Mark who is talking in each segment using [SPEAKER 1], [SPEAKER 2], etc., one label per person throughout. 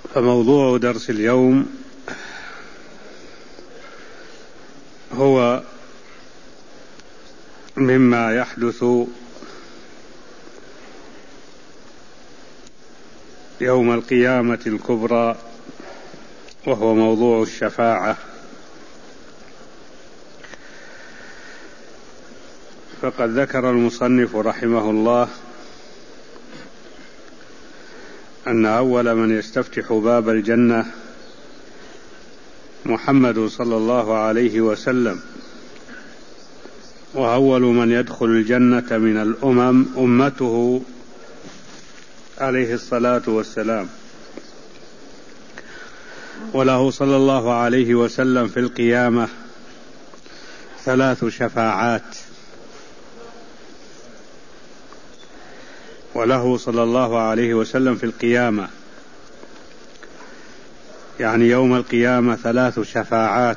[SPEAKER 1] فموضوع درس اليوم هو مما يحدث يوم القيامة الكبرى، وهو موضوع الشفاعة. فقد ذكر المصنف رحمه الله أن أول من يستفتح باب الجنة محمد صلى الله عليه وسلم، وأول من يدخل الجنة من الأمم أمته عليه الصلاة والسلام. وله صلى الله عليه وسلم في القيامة 3 شفاعات، وله صلى الله عليه وسلم في القيامة يعني يوم القيامة 3 شفاعات.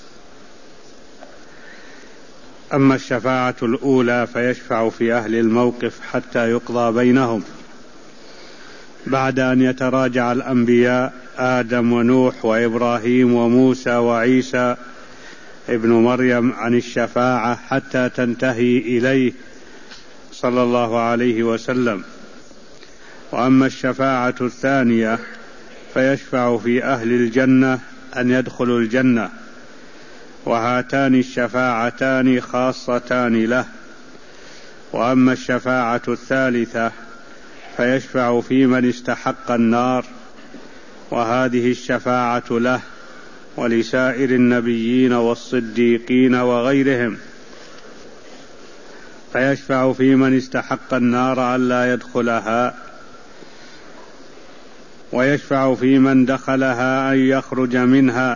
[SPEAKER 1] أما الشفاعة الأولى فيشفع في أهل الموقف حتى يقضى بينهم بعد أن يتراجع الأنبياء آدم ونوح وإبراهيم وموسى وعيسى ابن مريم عن الشفاعة حتى تنتهي إليه صلى الله عليه وسلم. وأما الشفاعة الثانية فيشفع في أهل الجنة أن يدخلوا الجنة، وهاتان الشفاعتان خاصتان له. وأما الشفاعة الثالثة فيشفع في من استحق النار، وهذه الشفاعة له ولسائر النبيين والصديقين وغيرهم. فيشفع في من استحق النار ألا يدخلها، ويشفع في من دخلها أن يخرج منها،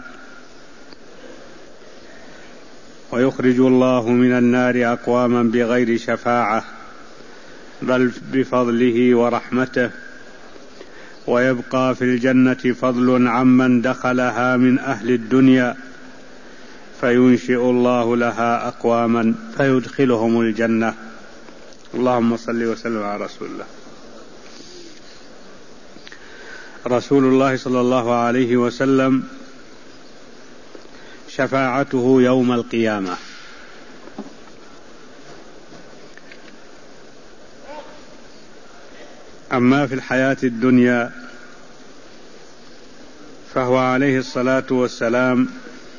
[SPEAKER 1] ويخرج الله من النار أقواما بغير شفاعة بل بفضله ورحمته. ويبقى في الجنة فضل عمن دخلها من أهل الدنيا، فينشئ الله لها أقواما فيدخلهم الجنة. اللهم صل وسلم على رسول الله. رسول الله صلى الله عليه وسلم شفاعته يوم القيامة. أما في الحياة الدنيا فهو عليه الصلاة والسلام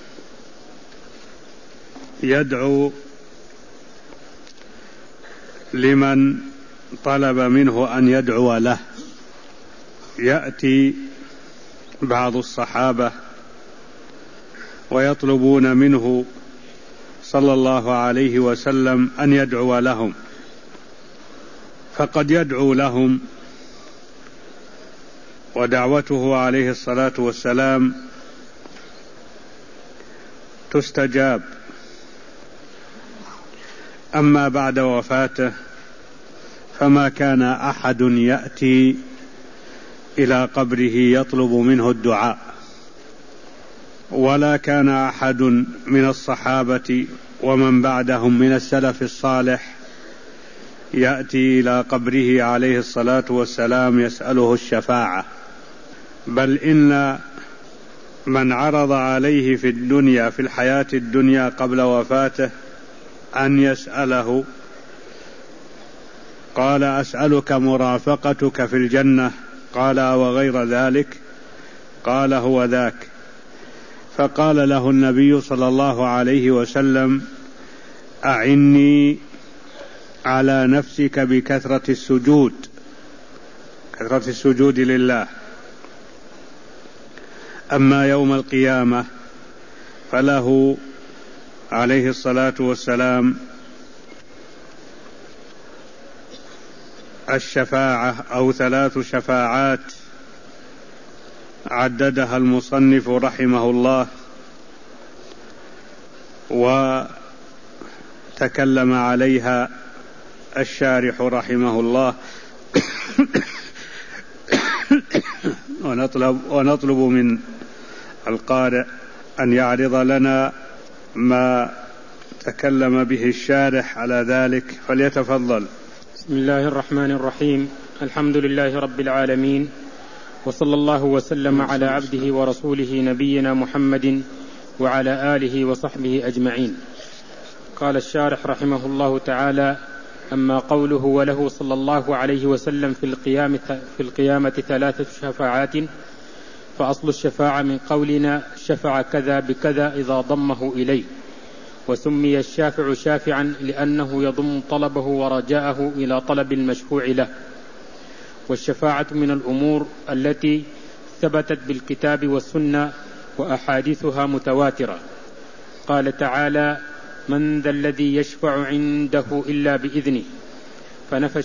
[SPEAKER 1] يدعو لمن طلب منه أن يدعو له. يأتي بعض الصحابة ويطلبون منه صلى الله عليه وسلم أن يدعو لهم، فقد يدعو لهم، ودعوته عليه الصلاة والسلام تستجاب. أما بعد وفاته فما كان أحد يأتي إلى قبره يطلب منه الدعاء، ولا كان أحد من الصحابة ومن بعدهم من السلف الصالح يأتي إلى قبره عليه الصلاة والسلام يسأله الشفاعة، بل إن من عرض عليه في الدنيا في الحياة الدنيا قبل وفاته أن يسأله قال: أسألك مرافقتك في الجنة. قال: وغير ذلك؟ قال: هو ذاك. فقال له النبي صلى الله عليه وسلم: أعني على نفسك بكثرة السجود، كثرة السجود لله. أما يوم القيامة فله عليه الصلاة والسلام الشفاعة أو 3 شفاعات عددها المصنف رحمه الله، وتكلم عليها الشارح رحمه الله. ونطلب من القارئ أن يعرض لنا ما تكلم به الشارح على ذلك، فليتفضل.
[SPEAKER 2] بسم الله الرحمن الرحيم. الحمد لله رب العالمين، وصلى الله وسلم على عبده ورسوله نبينا محمد وعلى آله وصحبه أجمعين. قال الشارح رحمه الله تعالى: أما قوله وله صلى الله عليه وسلم في القيامة 3 شفاعات، فأصل الشفاعة من قولنا شفع كذا بكذا إذا ضمه إليه، وسمي الشافع شافعا لأنه يضم طلبه ورجاءه إلى طلب المشفوع له. والشفاعة من الأمور التي ثبتت بالكتاب والسنة وأحاديثها متواترة. قال تعالى: من ذا الذي يشفع عنده إلا بإذنه، فنفي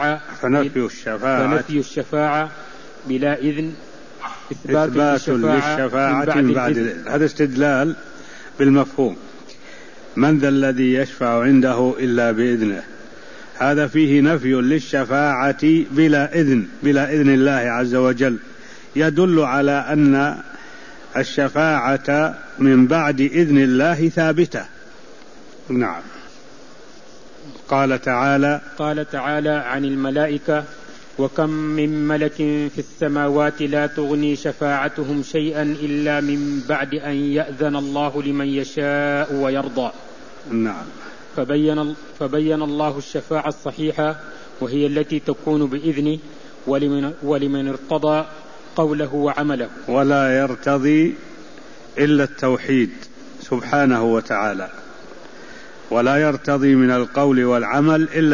[SPEAKER 2] الشفاعة بلا إذن إثبات للشفاعة
[SPEAKER 1] من بعد الإذن. هذا استدلال بالمفهوم. من ذا الذي يشفع عنده إلا بإذنه، هذا فيه نفي للشفاعة بلا إذن الله عز وجل، يدل على أن الشفاعة من بعد إذن الله ثابتة. نعم. قال تعالى عن الملائكة: وكم من ملك في السماوات لا تغني شفاعتهم شيئا إلا من بعد أن يأذن الله لمن يشاء ويرضى.
[SPEAKER 2] نعم.
[SPEAKER 1] فبين الله الشفاعة الصحيحة، وهي التي تكون بإذنه ولمن ارتضى قوله وعمله، ولا يرتضي إلا التوحيد سبحانه وتعالى، ولا يرتضي من القول والعمل إلا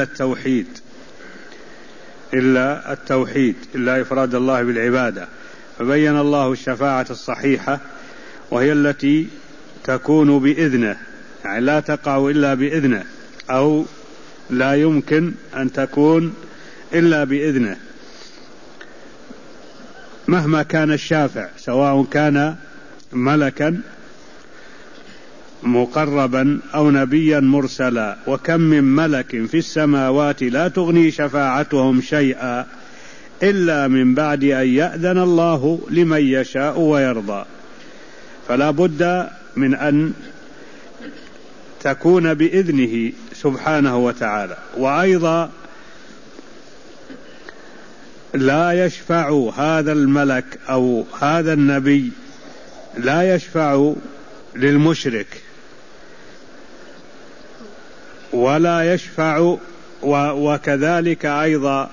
[SPEAKER 1] التوحيد إلا إفراد الله بالعبادة. فبين الله الشفاعة الصحيحة، وهي التي تكون بإذنه، يعني لا تقع إلا بإذنه، أو لا يمكن أن تكون إلا بإذنه، مهما كان الشافع، سواء كان ملكا مقربا أو نبيا مرسلا. وكم من ملك في السماوات لا تغني شفاعتهم شيئا إلا من بعد أن يأذن الله لمن يشاء ويرضى. فلا بد من أن تكون بإذنه سبحانه وتعالى. وأيضا لا يشفع هذا الملك أو هذا النبي، لا يشفع للمشرك، ولا يشفع، وكذلك أيضا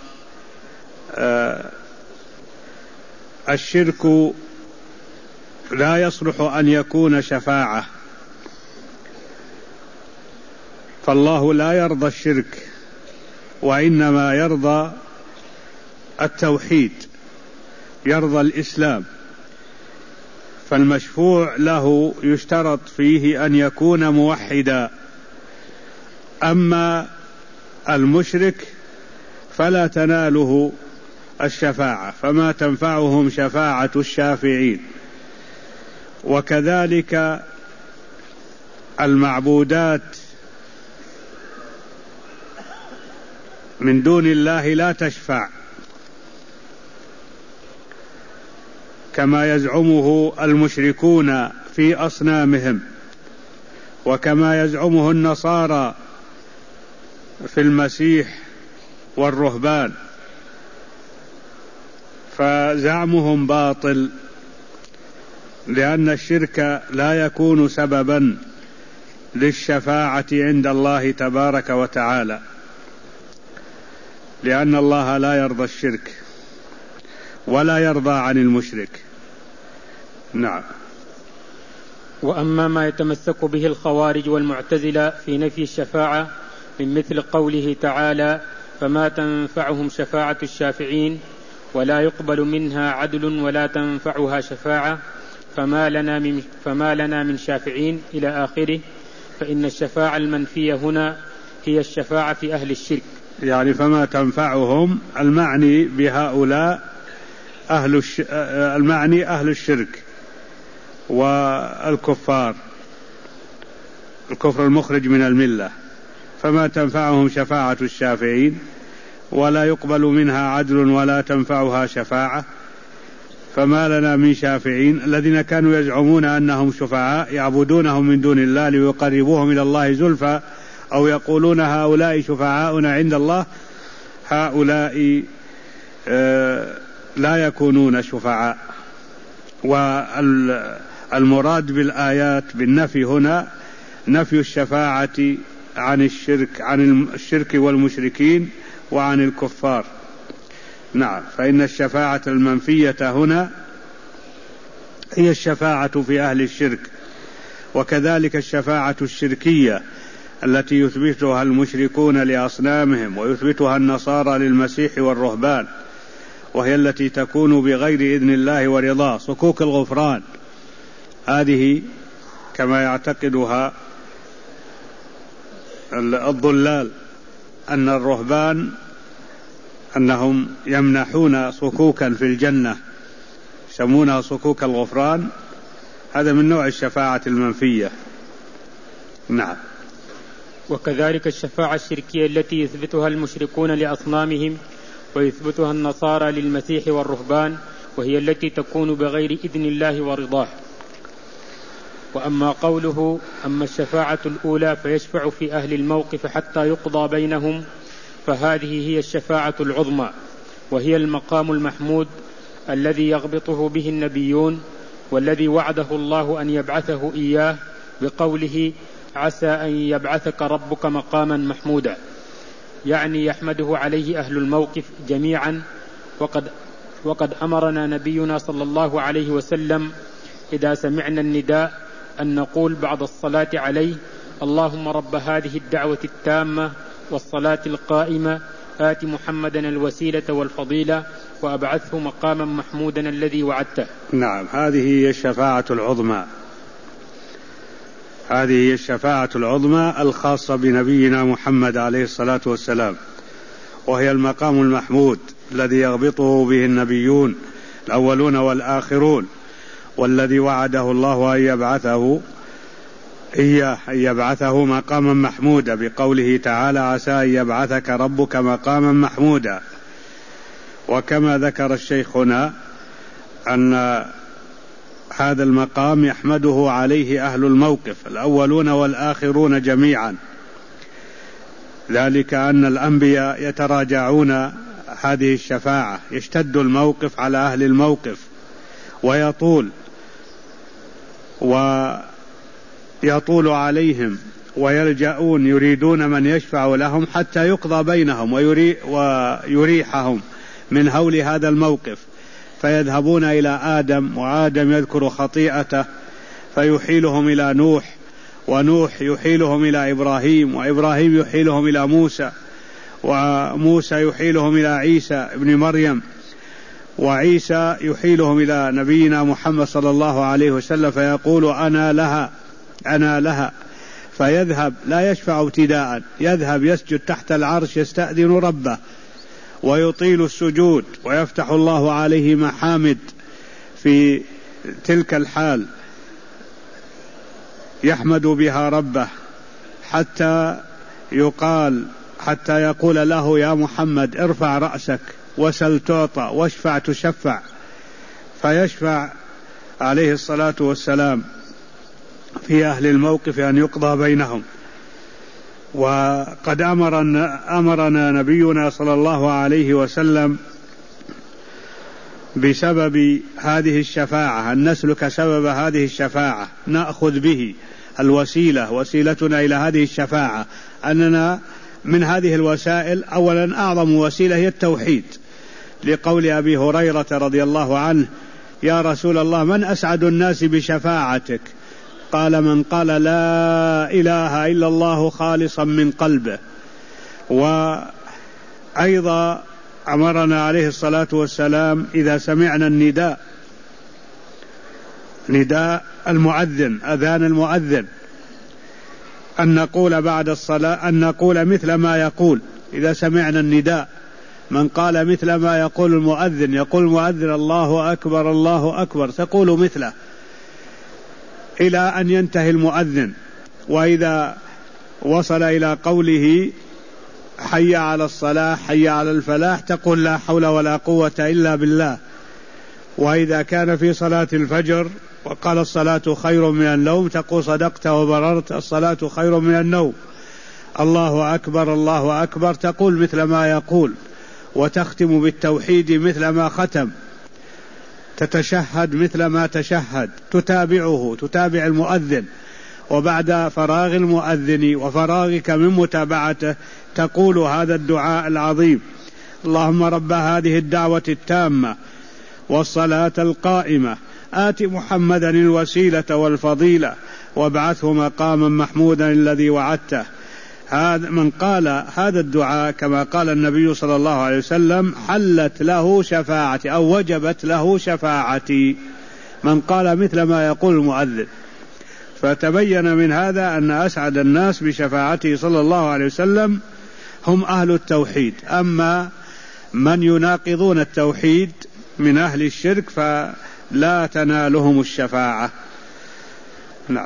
[SPEAKER 1] الشرك لا يصلح أن يكون شفاعة، فالله لا يرضى الشرك، وإنما يرضى التوحيد، يرضى الإسلام. فالمشفوع له يشترط فيه أن يكون موحدا. أما المشرك فلا تناله الشفاعة، فما تنفعهم شفاعة الشافعين. وكذلك المعبودات من دون الله لا تشفع، كما يزعمه المشركون في أصنامهم، وكما يزعمه النصارى في المسيح والرهبان. فزعمهم باطل، لأن الشرك لا يكون سببا للشفاعة عند الله تبارك وتعالى، لأن الله لا يرضى الشرك ولا يرضى عن المشرك. نعم.
[SPEAKER 2] وأما ما يتمسك به الخوارج والمعتزلة في نفي الشفاعة من مثل قوله تعالى: فما تنفعهم شفاعة الشافعين ولا يقبل منها عدل ولا تنفعها شفاعة فما لنا من شافعين إلى آخره، فإن الشفاعة المنفية هنا هي الشفاعة في أهل الشرك.
[SPEAKER 1] يعني فما تنفعهم المعني بهؤلاء المعني أهل الشرك والكفار، الكفر المخرج من الملة. فما تنفعهم شفاعة الشافعين ولا يقبل منها عدل ولا تنفعها شفاعة، فما لنا من شافعين. الذين كانوا يزعمون أنهم شفعاء يعبدونهم من دون الله ليقربوهم إلى الله زلفى، أو يقولون هؤلاء شفعاؤنا عند الله، هؤلاء لا يكونون شفعاء. والمراد بالآيات بالنفي هنا نفي الشفاعة عن الشرك والمشركين وعن الكفار. نعم، فإن الشفاعة المنفية هنا هي الشفاعة في أهل الشرك، وكذلك الشفاعة الشركية التي يثبتها المشركون لأصنامهم ويثبتها النصارى للمسيح والرهبان، وهي التي تكون بغير إذن الله ورضاه، صكوك الغفران. هذه كما يعتقدها الضلال أن الرهبان أنهم يمنحون صكوكا في الجنة يسمونها صكوك الغفران، هذا من نوع الشفاعة المنفية. نعم.
[SPEAKER 2] وكذلك الشفاعة الشركية التي يثبتها المشركون لأصنامهم ويثبتها النصارى للمسيح والرهبان، وهي التي تكون بغير إذن الله ورضاه. وأما قوله أما الشفاعة الأولى فيشفع في أهل الموقف حتى يقضى بينهم، فهذه هي الشفاعة العظمى، وهي المقام المحمود الذي يغبطه به النبيون، والذي وعده الله أن يبعثه إياه بقوله عسى أن يبعثك ربك مقاما محمودا، يعني يحمده عليه أهل الموقف جميعا. وقد أمرنا نبينا صلى الله عليه وسلم إذا سمعنا النداء أن نقول بعد الصلاة عليه اللهم رب هذه الدعوة التامة والصلاة القائمة آت محمدا الوسيلة والفضيلة وأبعثه مقاما محمودا الذي وعدته.
[SPEAKER 1] نعم، هذه هي الشفاعة العظمى، هذه هي الشفاعة العظمى الخاصة بنبينا محمد عليه الصلاة والسلام، وهي المقام المحمود الذي يغبطه به النبيون الأولون والآخرون، والذي وعده الله أن يبعثه مقاما محمودا بقوله تعالى عسى أن يبعثك ربك مقاما محمودا. وكما ذكر الشيخ هنا أن هذا المقام يحمده عليه أهل الموقف الأولون والآخرون جميعا، ذلك أن الأنبياء يتراجعون هذه الشفاعة، يشتد الموقف على أهل الموقف ويطول عليهم ويلجؤون يريدون من يشفع لهم حتى يقضى بينهم ويريحهم من هول هذا الموقف، فيذهبون إلى آدم، وآدم يذكر خطيئته فيحيلهم إلى نوح، ونوح يحيلهم إلى إبراهيم، وإبراهيم يحيلهم إلى موسى، وموسى يحيلهم إلى عيسى ابن مريم، وعيسى يحيلهم إلى نبينا محمد صلى الله عليه وسلم فيقول أنا لها فيذهب لا يشفع ابتداء، يذهب يسجد تحت العرش يستأذن ربه ويطيل السجود، ويفتح الله عليه محامد في تلك الحال يحمد بها ربه حتى يقول له يا محمد ارفع رأسك وسل تعطى واشفع تشفع، فيشفع عليه الصلاة والسلام في أهل الموقف أن يقضى بينهم. وقد أمرنا نبينا صلى الله عليه وسلم بسبب هذه الشفاعة أن نسلك سبب هذه الشفاعة، نأخذ به الوسيلة، وسيلتنا إلى هذه الشفاعة أننا من هذه الوسائل أولا أعظم وسيلة هي التوحيد، لقول أبي هريرة رضي الله عنه يا رسول الله من أسعد الناس بشفاعتك؟ قال من قال لا إله إلا الله خالصا من قلبه. وأيضا أمرنا عليه الصلاة والسلام إذا سمعنا نداء المؤذن، أذان المؤذن، أن نقول بعد الصلاة أن نقول مثل ما يقول. إذا سمعنا النداء من قال مثل ما يقول المؤذن، يقول المؤذن الله أكبر الله أكبر، تقول مثله إلى أن ينتهي المؤذن. وإذا وصل إلى قوله حي على الصلاة حي على الفلاح تقول لا حول ولا قوة إلا بالله. وإذا كان في صلاة الفجر وقال الصلاة خير من النوم تقول صدقت وبررت، الصلاة خير من النوم. الله أكبر الله أكبر تقول مثل ما يقول. وتختم بالتوحيد مثل ما ختم، تتشهد مثل ما تشهد، تتابع المؤذن، وبعد فراغ المؤذن وفراغك من متابعته تقول هذا الدعاء العظيم: اللهم رب هذه الدعوة التامة والصلاة القائمة آت محمدا الوسيلة والفضيلة وابعثه مقاما محمودا الذي وعدته. هذا من قال هذا الدعاء كما قال النبي صلى الله عليه وسلم حلت له شفاعتي أو وجبت له شفاعتي، من قال مثل ما يقول المؤذن. فتبين من هذا أن أسعد الناس بشفاعته صلى الله عليه وسلم هم أهل التوحيد، أما من يناقضون التوحيد من أهل الشرك فلا تنالهم الشفاعة. نعم.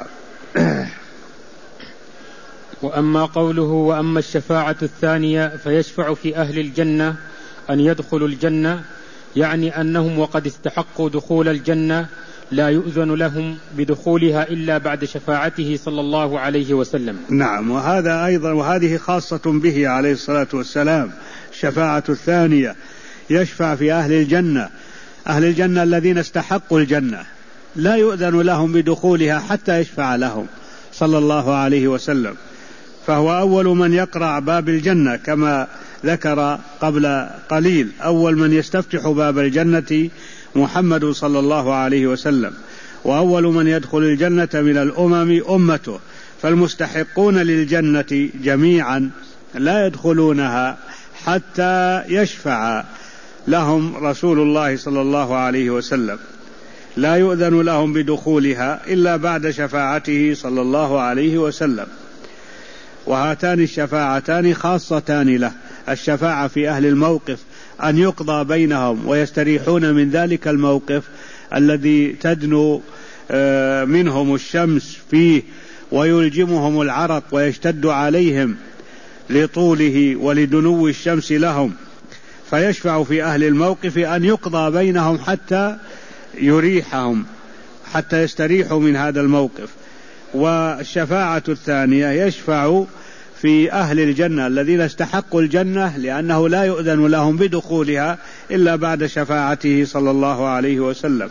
[SPEAKER 2] وأما قوله وأما الشفاعة الثانية فيشفع في أهل الجنة أن يدخلوا الجنة، يعني أنهم وقد استحقوا دخول الجنة لا يؤذن لهم بدخولها إلا بعد شفاعته صلى الله عليه وسلم.
[SPEAKER 1] نعم، وهذا أيضا وهذه خاصة به عليه الصلاة والسلام. الشفاعة الثانية يشفع في أهل الجنة، أهل الجنة الذين استحقوا الجنة لا يؤذن لهم بدخولها حتى يشفع لهم صلى الله عليه وسلم، فهو أول من يقرع باب الجنة كما ذكر قبل قليل، أول من يستفتح باب الجنة محمد صلى الله عليه وسلم، وأول من يدخل الجنة من الأمم أمته، فالمستحقون للجنة جميعا لا يدخلونها حتى يشفع لهم رسول الله صلى الله عليه وسلم، لا يؤذن لهم بدخولها إلا بعد شفاعته صلى الله عليه وسلم. وهاتان الشفاعتان خاصتان له: الشفاعة في أهل الموقف أن يقضى بينهم ويستريحون من ذلك الموقف الذي تدنو منهم الشمس فيه ويلجمهم العرق ويشتد عليهم لطوله ولدنو الشمس لهم، فيشفع في أهل الموقف أن يقضى بينهم حتى يريحهم، حتى يستريحوا من هذا الموقف. والشفاعة الثانية يشفع في أهل الجنة الذين استحقوا الجنة لأنه لا يؤذن لهم بدخولها إلا بعد شفاعته صلى الله عليه وسلم.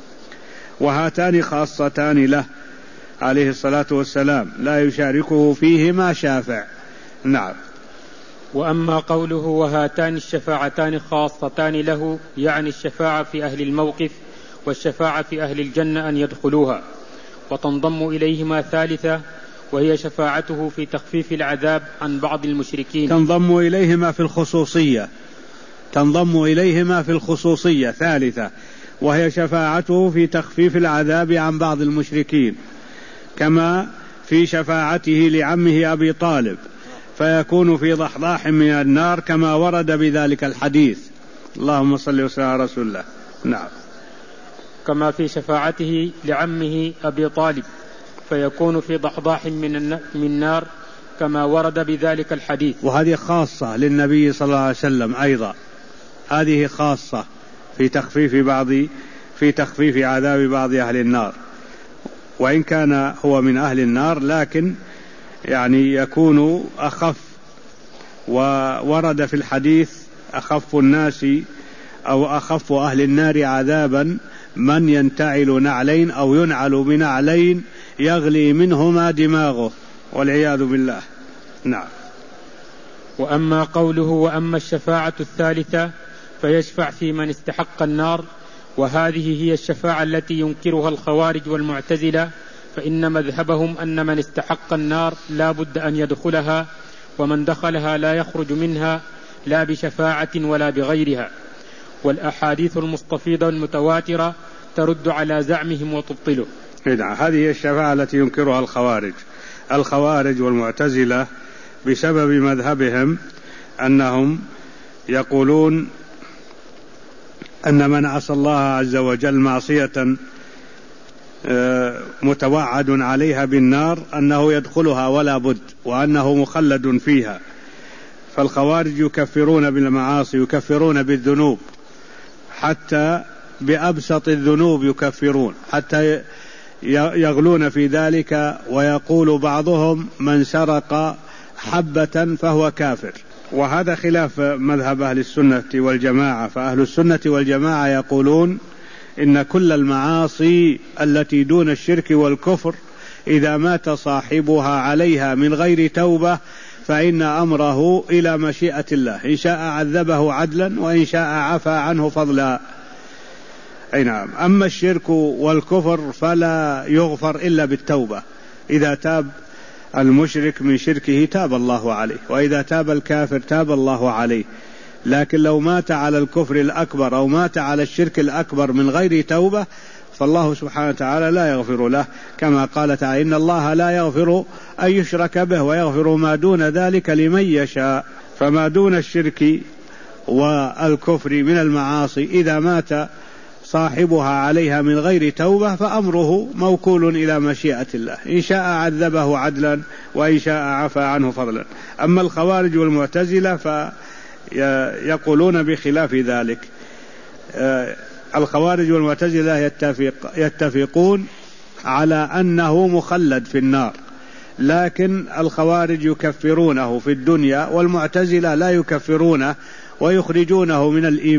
[SPEAKER 1] وهاتان خاصتان له عليه الصلاة والسلام لا يشاركه فيهما شافع. نعم.
[SPEAKER 2] وأما قوله وهاتان الشفاعتان خاصتان له، يعني الشفاعة في أهل الموقف والشفاعة في أهل الجنة أن يدخلوها، وتنضم إليهما ثالثة وهي شفاعته في تخفيف العذاب عن بعض المشركين.
[SPEAKER 1] تنضم إليهما في الخصوصية ثالثة، وهي شفاعته في تخفيف العذاب عن بعض المشركين، كما في شفاعته لعمه أبي طالب فيكون في ضحضاح من النار كما ورد بذلك الحديث. اللهم صل وسلم على رسول الله. نعم.
[SPEAKER 2] كما في شفاعته لعمه أبي طالب فيكون في ضحضاح من النار كما ورد بذلك الحديث.
[SPEAKER 1] وهذه خاصة للنبي صلى الله عليه وسلم أيضا، هذه خاصة في تخفيف عذاب بعض أهل النار، وإن كان هو من أهل النار لكن يعني يكون أخف. وورد في الحديث أخف الناس أو أخف أهل النار عذابا من ينتعل نعلين أو ينعل بنعلين يغلي منهما دماغه، والعياذ بالله. نعم.
[SPEAKER 2] وأما قوله وأما الشفاعة الثالثة فيشفع في من استحق النار، وهذه هي الشفاعة التي ينكرها الخوارج والمعتزلة، فإن مذهبهم أن من استحق النار لا بد أن يدخلها، ومن دخلها لا يخرج منها لا بشفاعة ولا بغيرها، والأحاديث المستفيضة المتواترة ترد على زعمهم وتبطله.
[SPEAKER 1] هذه الشفاعة التي ينكرها الخوارج والمعتزلة بسبب مذهبهم أنهم يقولون أن من عصى الله عز وجل معصية متوعد عليها بالنار أنه يدخلها ولا بد، وأنه مخلد فيها. فالخوارج يكفرون بالمعاصي، يكفرون بالذنوب، حتى بأبسط الذنوب يكفرون، حتى يغلون في ذلك، ويقول بعضهم من سرق حبة فهو كافر، وهذا خلاف مذهب أهل السنة والجماعة، فأهل السنة والجماعة يقولون إن كل المعاصي التي دون الشرك والكفر إذا مات صاحبها عليها من غير توبة فإن أمره إلى مشيئة الله، إن شاء عذبه عدلا وإن شاء عفى عنه فضلا. أي نعم. أما الشرك والكفر فلا يغفر إلا بالتوبة، إذا تاب المشرك من شركه تاب الله عليه، وإذا تاب الكافر تاب الله عليه. لكن لو مات على الكفر الأكبر أو مات على الشرك الأكبر من غير توبة فالله سبحانه وتعالى لا يغفر له، كما قال تعالى: إن الله لا يغفر أن يشرك به ويغفر ما دون ذلك لمن يشاء. فما دون الشرك والكفر من المعاصي إذا مات صاحبها عليها من غير توبة فأمره موكول إلى مشيئة الله، إن شاء عذبه عدلا وإن شاء عفى عنه فضلا. أما الخوارج والمعتزلة فيقولون بخلاف ذلك. الخوارج والمعتزلة يتفقون على أنه مخلد في النار، لكن الخوارج يكفرونه في الدنيا، والمعتزلة لا يكفرونه ويخرجونه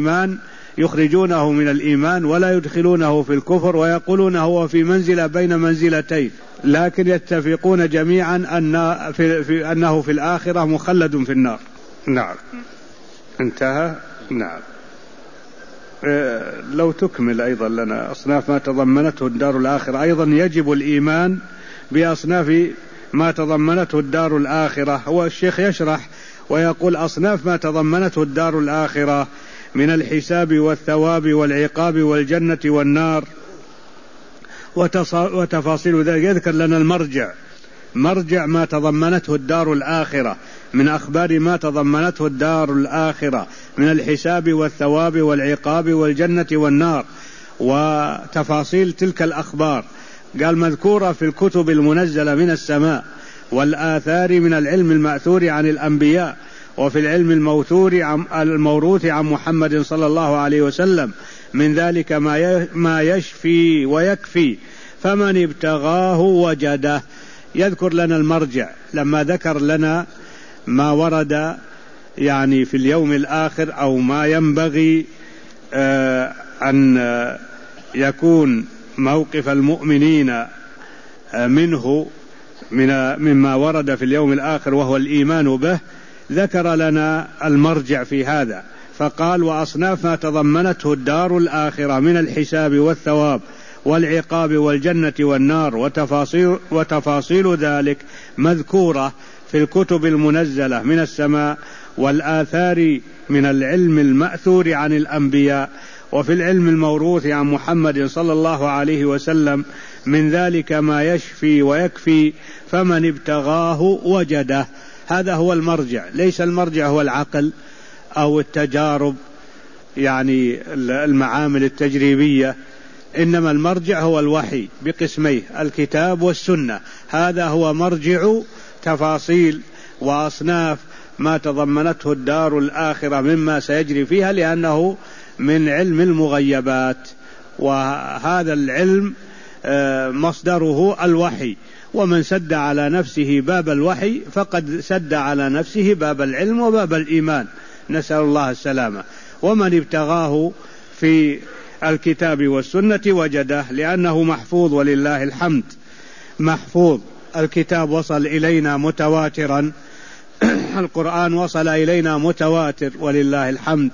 [SPEAKER 1] من الإيمان ولا يدخلونه في الكفر، ويقولون هو في منزلة بين منزلتين، لكن يتفقون جميعا أنه في الآخرة مخلد في النار. نعم. انتهى. نعم. لو تكمل أيضا لنا أصناف ما تضمنته الدار الآخرة. أيضا يجب الإيمان بأصناف ما تضمنته الدار الآخرة. هو الشيخ يشرح ويقول: أصناف ما تضمنته الدار الآخرة من الحساب والثواب والعقاب والجنة والنار وتفاصيل ذلك. يذكر لنا مرجع ما تضمنته الدار الآخرة من أخبار ما تضمنته الدار الآخرة من الحساب والثواب والعقاب والجنة والنار وتفاصيل تلك الأخبار. قال: مذكورة في الكتب المنزلة من السماء والآثار من العلم المأثور عن الأنبياء، وفي العلم الموروث عن محمد صلى الله عليه وسلم، من ذلك ما يشفي ويكفي، فمن ابتغاه وجده. يذكر لنا المرجع لما ذكر لنا ما ورد يعني في اليوم الآخر أو ما ينبغي أن يكون موقف المؤمنين منه مما ورد في اليوم الآخر وهو الإيمان به. ذكر لنا المرجع في هذا فقال: وأصناف ما تضمنته الدار الآخرة من الحساب والثواب والعقاب والجنة والنار وتفاصيل ذلك مذكورة في الكتب المنزلة من السماء والآثار من العلم المأثور عن الأنبياء، وفي العلم الموروث عن محمد صلى الله عليه وسلم، من ذلك ما يشفي ويكفي، فمن ابتغاه وجده. هذا هو المرجع. ليس المرجع هو العقل أو التجارب يعني المعامل التجريبية، إنما المرجع هو الوحي بقسميه الكتاب والسنة. هذا هو مرجع تفاصيل وأصناف ما تضمنته الدار الآخرة مما سيجري فيها، لأنه من علم المغيبات، وهذا العلم مصدره الوحي، ومن سد على نفسه باب الوحي فقد سد على نفسه باب العلم وباب الإيمان، نسأل الله السلامة. ومن ابتغاه في الكتاب والسنة وجده، لأنه محفوظ ولله الحمد، محفوظ. الكتاب وصل إلينا متواترا، القرآن وصل إلينا متواتر ولله الحمد،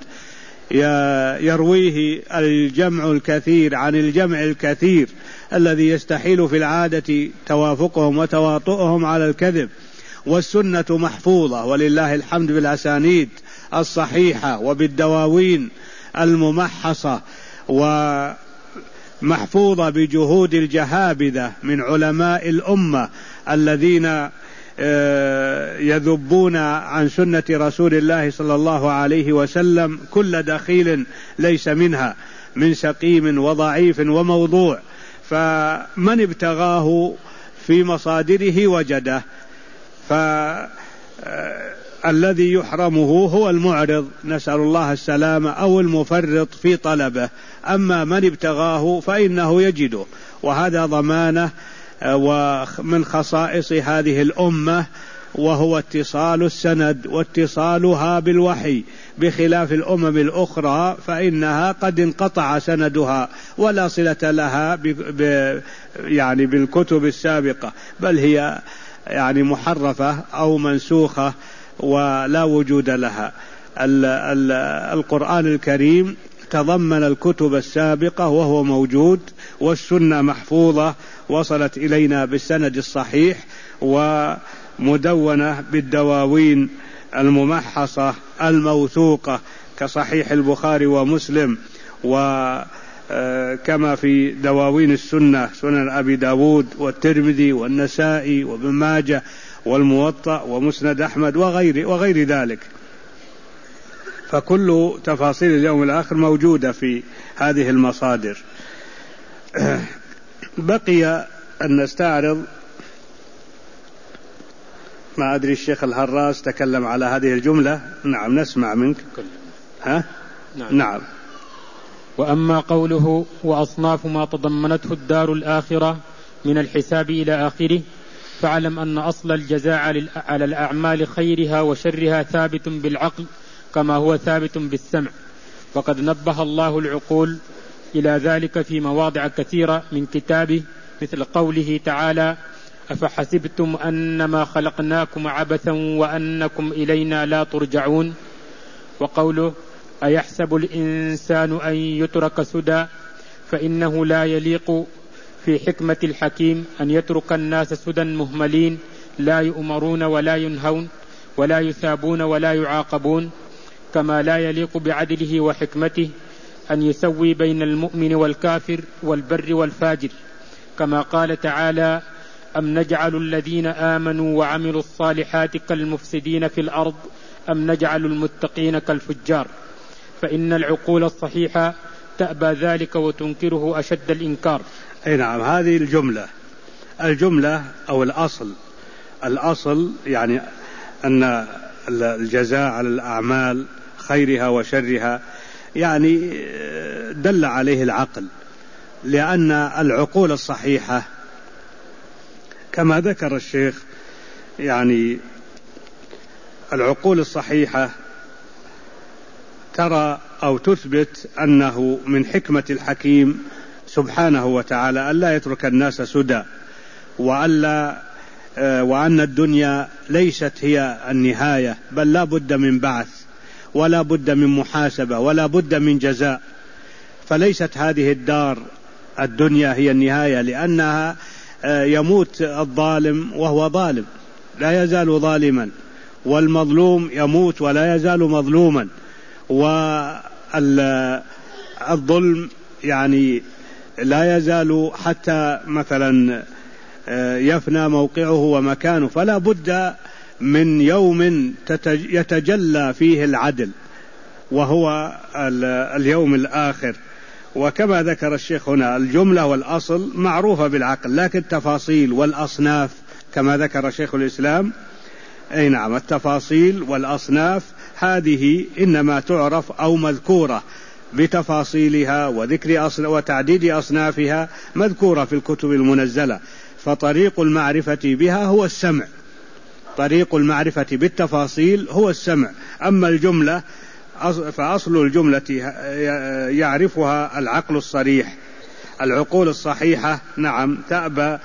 [SPEAKER 1] يرويه الجمع الكثير عن الجمع الكثير الذي يستحيل في العادة توافقهم وتواطؤهم على الكذب. والسنة محفوظة ولله الحمد بالأسانيد الصحيحة وبالدواوين الممحصة، ومحفوظة بجهود الجهابذة من علماء الأمة الذين يذبون عن سنة رسول الله صلى الله عليه وسلم كل دخيل ليس منها، من سقيم وضعيف وموضوع. فمن ابتغاه في مصادره وجده، فالذي يحرمه هو المعرض، نسأل الله السلامة، أو المفرط في طلبه. أما من ابتغاه فإنه يجده، وهذا ضمانه ومن خصائص هذه الأمة وهو اتصال السند واتصالها بالوحي، بخلاف الأمم الأخرى فإنها قد انقطع سندها ولا صلة لها يعني بالكتب السابقة، بل هي يعني محرفة أو منسوخة ولا وجود لها. القرآن الكريم تضمن الكتب السابقة وهو موجود، والسنة محفوظة وصلت إلينا بالسند الصحيح ومدونة بالدواوين الممحصة الموثوقة كصحيح البخاري ومسلم، وكما في دواوين السنة سنن أبي داود والترمذي والنسائي وابن ماجه والموطأ ومسند أحمد وغير ذلك. فكل تفاصيل اليوم الآخر موجودة في هذه المصادر. بقي أن نستعرض، ما أدري الشيخ الهراس تكلم على هذه الجملة. نعم نسمع منك. نعم.
[SPEAKER 2] وأما قوله وأصناف ما تضمنته الدار الآخرة من الحساب إلى آخره، فاعلم أن أصل الجزاء على الأعمال خيرها وشرها ثابت بالعقل كما هو ثابت بالسمع، وقد نبه الله العقول إلى ذلك في مواضع كثيرة من كتابه، مثل قوله تعالى أفحسبتم أنما خلقناكم عبثا وأنكم إلينا لا ترجعون، وقوله أيحسب الإنسان أن يترك سدى، فإنه لا يليق في حكمة الحكيم أن يترك الناس سدى مهملين لا يؤمرون ولا ينهون ولا يثابون ولا يعاقبون، كما لا يليق بعدله وحكمته أن يسوي بين المؤمن والكافر والبر والفاجر، كما قال تعالى أم نجعل الذين آمنوا وعملوا الصالحات كالمفسدين في الأرض أم نجعل المتقين كالفجار، فإن العقول الصحيحة تأبى ذلك وتنكره أشد الإنكار.
[SPEAKER 1] أي نعم، هذه الجملة أو الأصل يعني أن الجزاء على الأعمال خيرها وشرها يعني دل عليه العقل، لأن العقول الصحيحة كما ذكر الشيخ يعني العقول الصحيحة ترى أو تثبت أنه من حكمة الحكيم سبحانه وتعالى ألا يترك الناس سدى، وأن الدنيا ليست هي النهاية، بل لا بد من بعث ولا بد من محاسبة ولا بد من جزاء. فليست هذه الدار الدنيا هي النهاية، لأنها يموت الظالم وهو ظالم لا يزال ظالما، والمظلوم يموت ولا يزال مظلوما، والظلم يعني لا يزال حتى مثلا يفنى موقعه ومكانه، فلا بد من يوم يتجلى فيه العدل وهو اليوم الآخر. وكما ذكر الشيخ هنا الجملة والأصل معروفة بالعقل، لكن التفاصيل والأصناف كما ذكر شيخ الإسلام، أي نعم، التفاصيل والأصناف هذه إنما تعرف أو مذكورة بتفاصيلها وذكر وتعديد أصنافها مذكورة في الكتب المنزلة، فطريق المعرفة بها هو السمع، طريق المعرفة بالتفاصيل هو السمع. أما الجملة فأصل الجملة يعرفها العقل الصريح. العقول الصحيحة نعم تأبى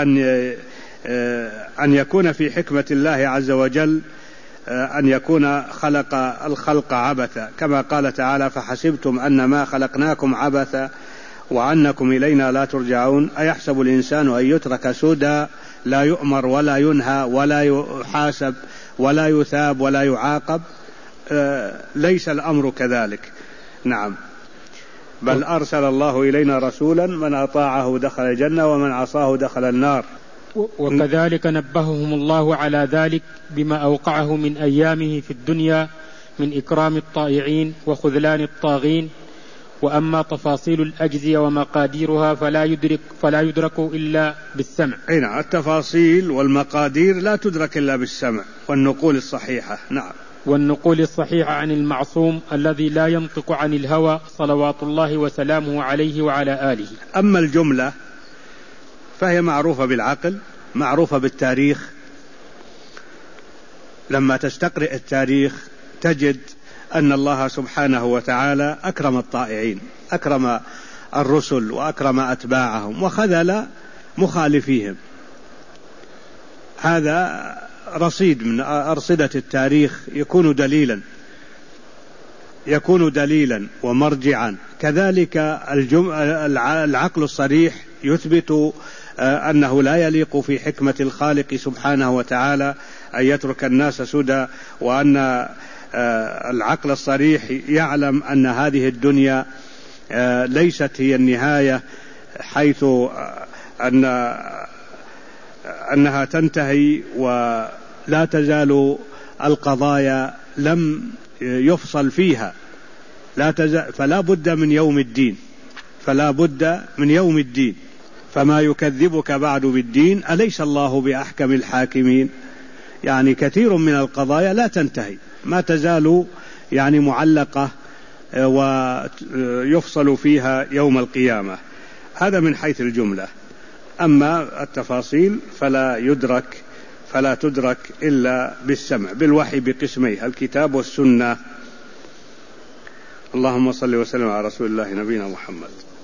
[SPEAKER 1] أن يكون في حكمة الله عز وجل أن يكون خلق الخلق عبثا، كما قال تعالى فحسبتم أنما خلقناكم عبثا وأنكم إلينا لا ترجعون، أيحسب الإنسان أن يترك سدى لا يؤمر ولا ينهى ولا يحاسب ولا يثاب ولا يعاقب؟ ليس الأمر كذلك. نعم، بل أرسل الله إلينا رسولا من أطاعه دخل الجنة ومن عصاه دخل النار.
[SPEAKER 2] وكذلك نبههم الله على ذلك بما أوقعه من أيامه في الدنيا من إكرام الطائعين وخذلان الطاغين. وأما تفاصيل الأجزية ومقاديرها فلا يدرك إلا بالسمع.
[SPEAKER 1] نعم، التفاصيل والمقادير لا تدرك إلا بالسمع والنقول الصحيحة. نعم،
[SPEAKER 2] والنقول الصحيحة عن المعصوم الذي لا ينطق عن الهوى صلوات الله وسلامه عليه وعلى آله.
[SPEAKER 1] أما الجملة فهي معروفة بالعقل، معروفة بالتاريخ، لما تستقرئ التاريخ تجد أن الله سبحانه وتعالى أكرم الطائعين، أكرم الرسل وأكرم أتباعهم وخذل مخالفيهم. هذا رصيد من أرصدة التاريخ يكون دليلا ومرجعا. كذلك العقل الصريح يثبت أنه لا يليق في حكمة الخالق سبحانه وتعالى أن يترك الناس سدى، وأن العقل الصريح يعلم أن هذه الدنيا ليست هي النهاية، حيث أنها تنتهي ولا تزال القضايا لم يفصل فيها، فلا بد من يوم الدين، فما يكذبك بعد بالدين أليس الله بأحكم الحاكمين. يعني كثير من القضايا لا تنتهي، ما تزال يعني معلقة ويفصل فيها يوم القيامة. هذا من حيث الجملة. أما التفاصيل فلا تدرك إلا بالسمع، بالوحي بقسميه الكتاب والسنة. اللهم صل وسلم على رسول الله نبينا محمد.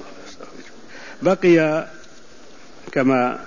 [SPEAKER 1] بقي كما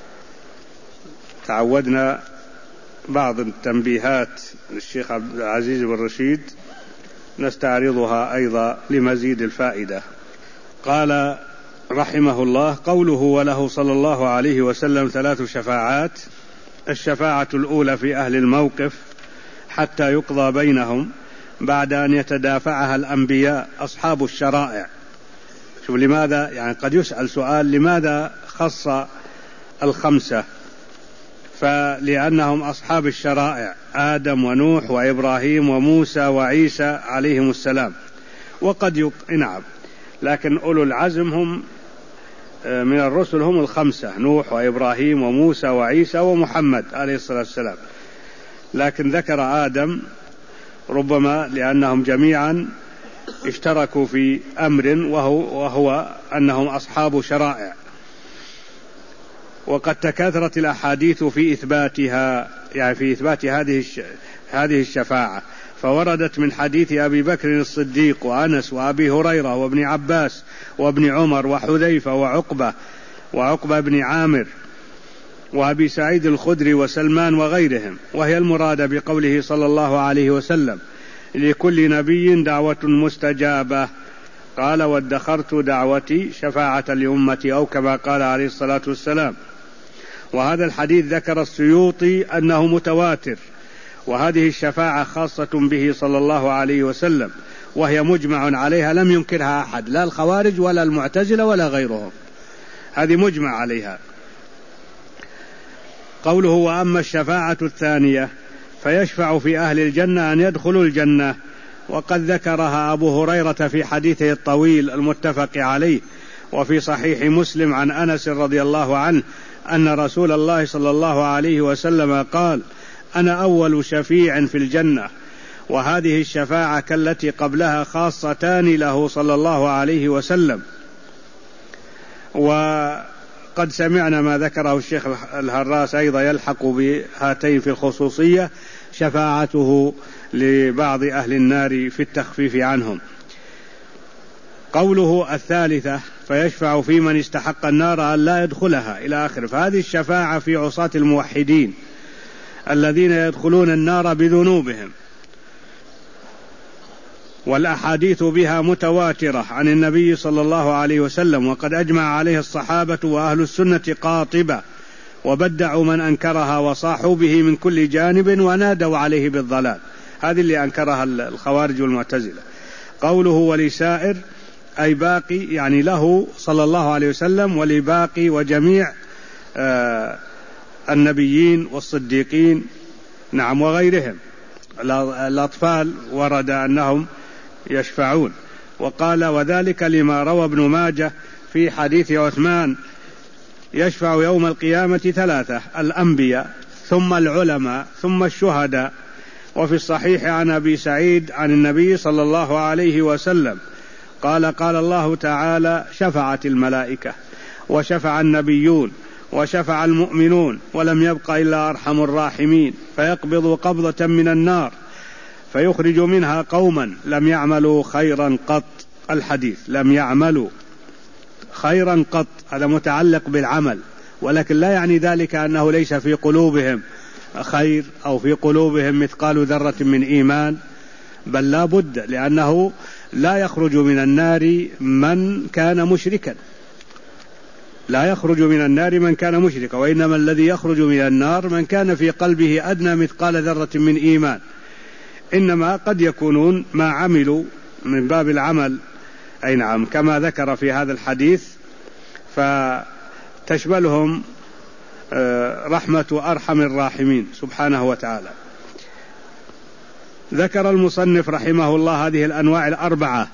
[SPEAKER 1] تعودنا بعض التنبيهات للشيخ عبد العزيز بن رشيد نستعرضها أيضا لمزيد الفائدة. قال رحمه الله: قوله وله صلى الله عليه وسلم 3 شفاعات: الشفاعة الأولى في أهل الموقف حتى يقضى بينهم بعد أن يتدافعها الأنبياء أصحاب الشرائع. شوف لماذا، يعني قد يسأل سؤال: لماذا خص 5؟ فلأنهم أصحاب الشرائع، آدم ونوح وإبراهيم وموسى وعيسى عليهم السلام. وقد نعم، لكن أولو العزم هم من الرسل هم 5: نوح وإبراهيم وموسى وعيسى ومحمد عليه الصلاة والسلام. لكن ذكر آدم ربما لأنهم جميعا اشتركوا في أمر وهو أنهم أصحاب شرائع، وقد تكاثرت الأحاديث في إثباتها، يعني في إثبات هذه الشفاعة. فوردت من حديث أبي بكر الصديق وأنس وأبي هريرة وابن عباس وابن عمر وحذيفة وعقبة بن عامر وأبي سعيد الخدري وسلمان وغيرهم، وهي المراد بقوله صلى الله عليه وسلم: لكل نبي دعوة مستجابة. قال: وادخرت دعوتي شفاعة لأمتي، أو كما قال عليه الصلاة والسلام. وهذا الحديث ذكر السيوطي أنه متواتر، وهذه الشفاعة خاصة به صلى الله عليه وسلم، وهي مجمع عليها لم ينكرها أحد، لا الخوارج ولا المعتزلة ولا غيرهم، هذه مجمع عليها. قوله: وأما الشفاعة الثانية فيشفع في أهل الجنة أن يدخلوا الجنة، وقد ذكرها أبو هريرة في حديثه الطويل المتفق عليه وفي صحيح مسلم عن أنس رضي الله عنه أن رسول الله صلى الله عليه وسلم قال: أنا أول شفيع في الجنة. وهذه الشفاعة كالتي قبلها خاصتان له صلى الله عليه وسلم. وقد سمعنا ما ذكره الشيخ الهراس أيضا يلحق بهاتين في الخصوصية، شفاعته لبعض أهل النار في التخفيف عنهم. قوله الثالثة فيشفع في من استحق النار أن لا يدخلها إلى آخر. فهذه الشفاعة في عصاة الموحدين الذين يدخلون النار بذنوبهم، والأحاديث بها متواترة عن النبي صلى الله عليه وسلم، وقد أجمع عليه الصحابة وأهل السنة قاطبة، وبدعوا من أنكرها وصاحوا به من كل جانب ونادوا عليه بالضلال. هذه اللي أنكرها الخوارج والمعتزلة. قوله ولسائر أي باقي، يعني له صلى الله عليه وسلم ولباقي وجميع النبيين والصديقين، نعم، وغيرهم. الأطفال ورد أنهم يشفعون. وقال: وذلك لما روى ابن ماجه في حديث عثمان: يشفع يوم القيامة 3: الأنبياء ثم العلماء ثم الشهداء. وفي الصحيح عن أبي سعيد عن النبي صلى الله عليه وسلم قال: قال الله تعالى: شفعت الملائكة وشفع النبيون وشفع المؤمنون ولم يبق إلا أرحم الراحمين، فيقبض قبضة من النار فيخرج منها قوما لم يعملوا خيرا قط. الحديث لم يعملوا خيرا قط هذا متعلق بالعمل، ولكن لا يعني ذلك أنه ليس في قلوبهم خير أو في قلوبهم مثقال ذرة من إيمان، بل لا بد، لأنه لا يخرج من النار من كان مشركا، لا يخرج من النار من كان مشركا، وإنما الذي يخرج من النار من كان في قلبه أدنى مثقال ذرة من إيمان. إنما قد يكونون ما عملوا من باب العمل، أي نعم، كما ذكر في هذا الحديث، فتشملهم رحمة أرحم الراحمين سبحانه وتعالى. ذكر المصنف رحمه الله هذه الأنواع الأربعة،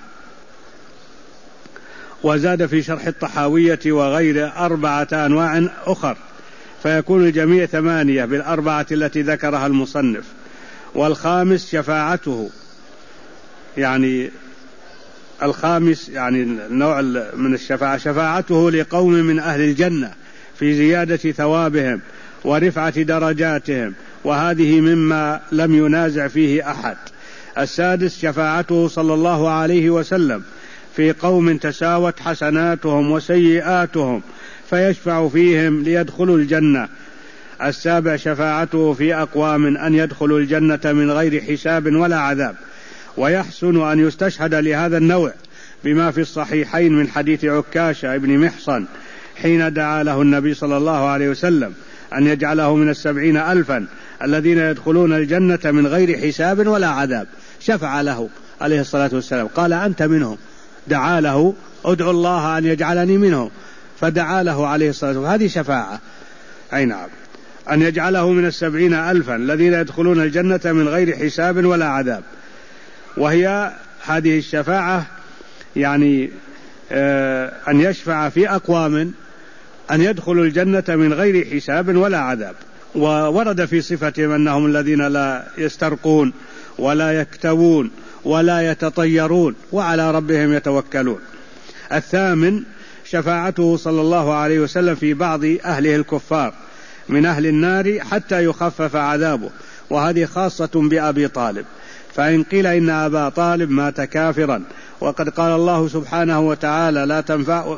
[SPEAKER 1] وزاد في شرح الطحاوية وغيره 4 أنواع أخر، فيكون الجميع 8 بالأربعة التي ذكرها المصنف. والخامس شفاعته، يعني الخامس يعني النوع من الشفاعة شفاعته لقوم من أهل الجنة في زيادة ثوابهم ورفعة درجاتهم، وهذه مما لم ينازع فيه أحد. السادس شفاعته صلى الله عليه وسلم في قوم تساوت حسناتهم وسيئاتهم فيشفع فيهم ليدخلوا الجنة. السابع شفاعته في أقوام أن يدخلوا الجنة من غير حساب ولا عذاب. ويحسن أن يستشهد لهذا النوع بما في الصحيحين من حديث عكاشة ابن محصن حين دعا له النبي صلى الله عليه وسلم أن يجعله من 70,000 الذين يدخلون الجنة من غير حساب ولا عذاب، شفع له عليه الصلاة والسلام، قال أنت منهم، دعا له ادعو الله أن يجعلني منهم، فدعا له عليه الصلاة والسلام. هذه شفاعة، أي نعم، أن يجعله من 70,000 الذين يدخلون الجنة من غير حساب ولا عذاب. وهي هذه الشفاعة يعني أن يشفع في أقوام أن يدخلوا الجنة من غير حساب ولا عذاب. وورد في صفتهم أنهم الذين لا يسترقون ولا يكتوون ولا يتطيرون وعلى ربهم يتوكلون. الثامن شفاعته صلى الله عليه وسلم في بعض أهله الكفار من أهل النار حتى يخفف عذابه، وهذه خاصة بأبي طالب. فإن قيل إن أبا طالب مات كافرا، وقد قال الله سبحانه وتعالى لا تنفع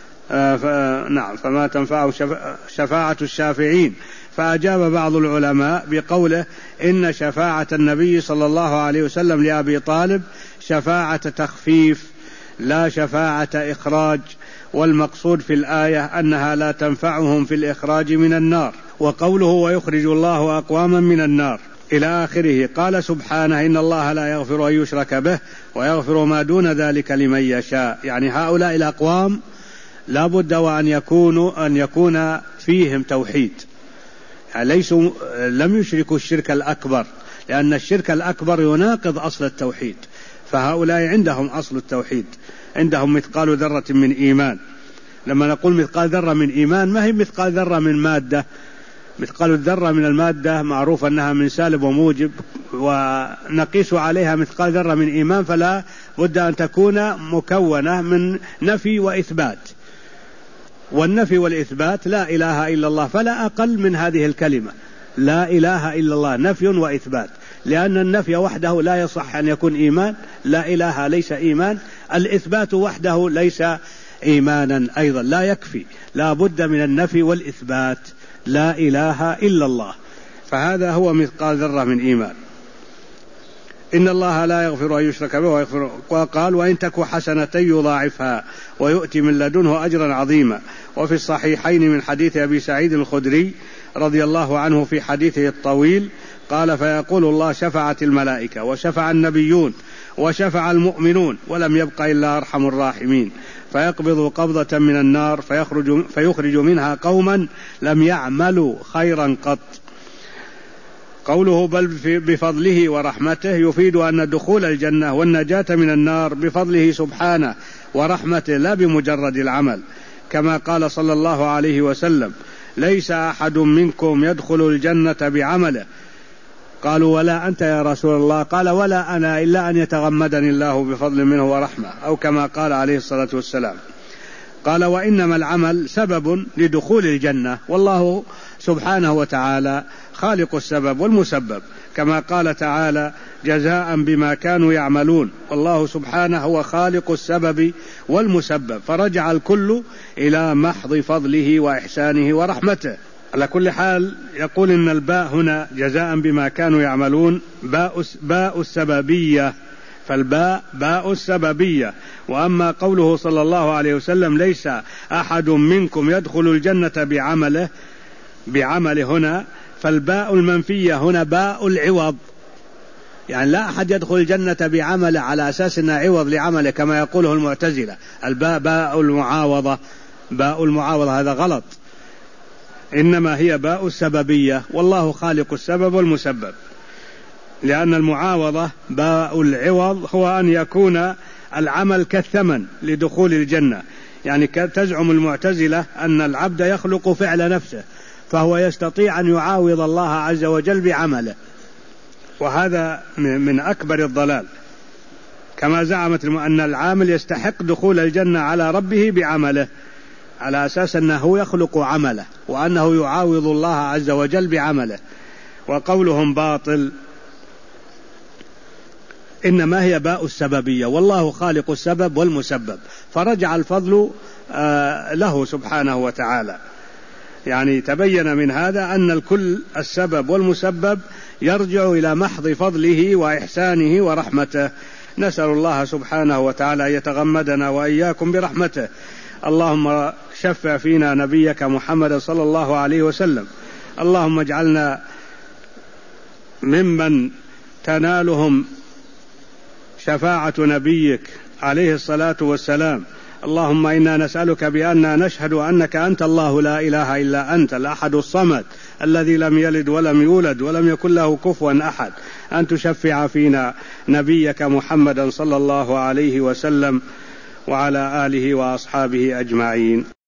[SPEAKER 1] فما تنفع شفاعة الشافعين، فأجاب بعض العلماء بقوله إن شفاعة النبي صلى الله عليه وسلم لأبي طالب شفاعة تخفيف لا شفاعة إخراج، والمقصود في الآية أنها لا تنفعهم في الإخراج من النار. وقوله ويخرج الله أقواما من النار إلى آخره، قال سبحانه إن الله لا يغفر أن يشرك به ويغفر ما دون ذلك لمن يشاء. يعني هؤلاء الأقوام لا بد وأن يكون فيهم توحيد، يعني لم يشركوا الشرك الأكبر، لأن الشرك الأكبر يناقض أصل التوحيد، فهؤلاء عندهم أصل التوحيد، عندهم مثقال ذرة من إيمان. لما نقول مثقال ذرة من إيمان ما هي مثقال ذرة من مادة، مثقال الذرة من المادة معروف أنها من سالب وموجب، ونقيس عليها مثقال ذرة من إيمان، فلا بد أن تكون مكونة من نفي وإثبات، والنفي والإثبات لا إله إلا الله، فلا أقل من هذه الكلمة لا إله إلا الله، نفي وإثبات، لأن النفي وحده لا يصح أن يكون إيمان، لا إله ليس إيمان، الإثبات وحده ليس إيمانا أيضا، لا يكفي، لا بد من النفي والإثبات، لا إله إلا الله، فهذا هو مثقال ذرة من إيمان. إن الله لا يغفر أن يشرك به ويغفر، وقال وإن تك حسنة يضاعفها ويؤتي من لدنه أجرا عظيما. وفي الصحيحين من حديث أبي سعيد الخدري رضي الله عنه في حديثه الطويل قال فيقول الله شفعت الملائكة وشفع النبيون وشفع المؤمنون ولم يبق إلا أرحم الراحمين، فيقبض قبضة من النار فيخرج منها قوما لم يعملوا خيرا قط. قوله بل بفضله ورحمته يفيد أن دخول الجنة والنجاة من النار بفضله سبحانه ورحمته لا بمجرد العمل، كما قال صلى الله عليه وسلم ليس أحد منكم يدخل الجنة بعمله. قالوا ولا أنت يا رسول الله؟ قال ولا أنا إلا أن يتغمدني الله بفضل منه ورحمة، أو كما قال عليه الصلاة والسلام. قال وإنما العمل سبب لدخول الجنة، والله سبحانه وتعالى خالق السبب والمسبب، كما قال تعالى جزاء بما كانوا يعملون، والله سبحانه هو خالق السبب والمسبب، فرجع الكل إلى محض فضله وإحسانه ورحمته. على كل حال يقول إن الباء هنا جزاء بما كانوا يعملون باء السببية، فالباء باء السببية. وأما قوله صلى الله عليه وسلم ليس أحد منكم يدخل الجنة بعمله هنا، فالباء المنفية هنا باء العوض، يعني لا أحد يدخل الجنة بعمله على أساس أنه عوض لعمله كما يقوله المعتزلة. الباء باء المعاوضة، باء المعاوضة هذا غلط، إنما هي باء السببية، والله خالق السبب والمسبب، لأن المعاوضة باء العوض هو أن يكون العمل كالثمن لدخول الجنة. يعني تزعم المعتزلة أن العبد يخلق فعل نفسه، فهو يستطيع أن يعاوض الله عز وجل بعمله، وهذا من أكبر الضلال، كما زعمت أن العامل يستحق دخول الجنة على ربه بعمله على أساس أنه يخلق عمله وأنه يعاوض الله عز وجل بعمله، وقولهم باطل. إنما هي باء السببية، والله خالق السبب والمسبب، فرجع الفضل له سبحانه وتعالى. يعني تبين من هذا أن الكل السبب والمسبب يرجع إلى محض فضله وإحسانه ورحمته. نسأل الله سبحانه وتعالى أن يتغمدنا وإياكم برحمته. اللهم شفع فينا نبيك محمد صلى الله عليه وسلم، اللهم اجعلنا ممن تنالهم شفاعة نبيك عليه الصلاة والسلام. اللهم إنا نسألك بأننا نشهد أنك أنت الله لا إله إلا أنت الأحد الصمد الذي لم يلد ولم يولد ولم يكن له كفوا أحد، أن تشفع فينا نبيك محمدا صلى الله عليه وسلم وعلى آله وأصحابه أجمعين.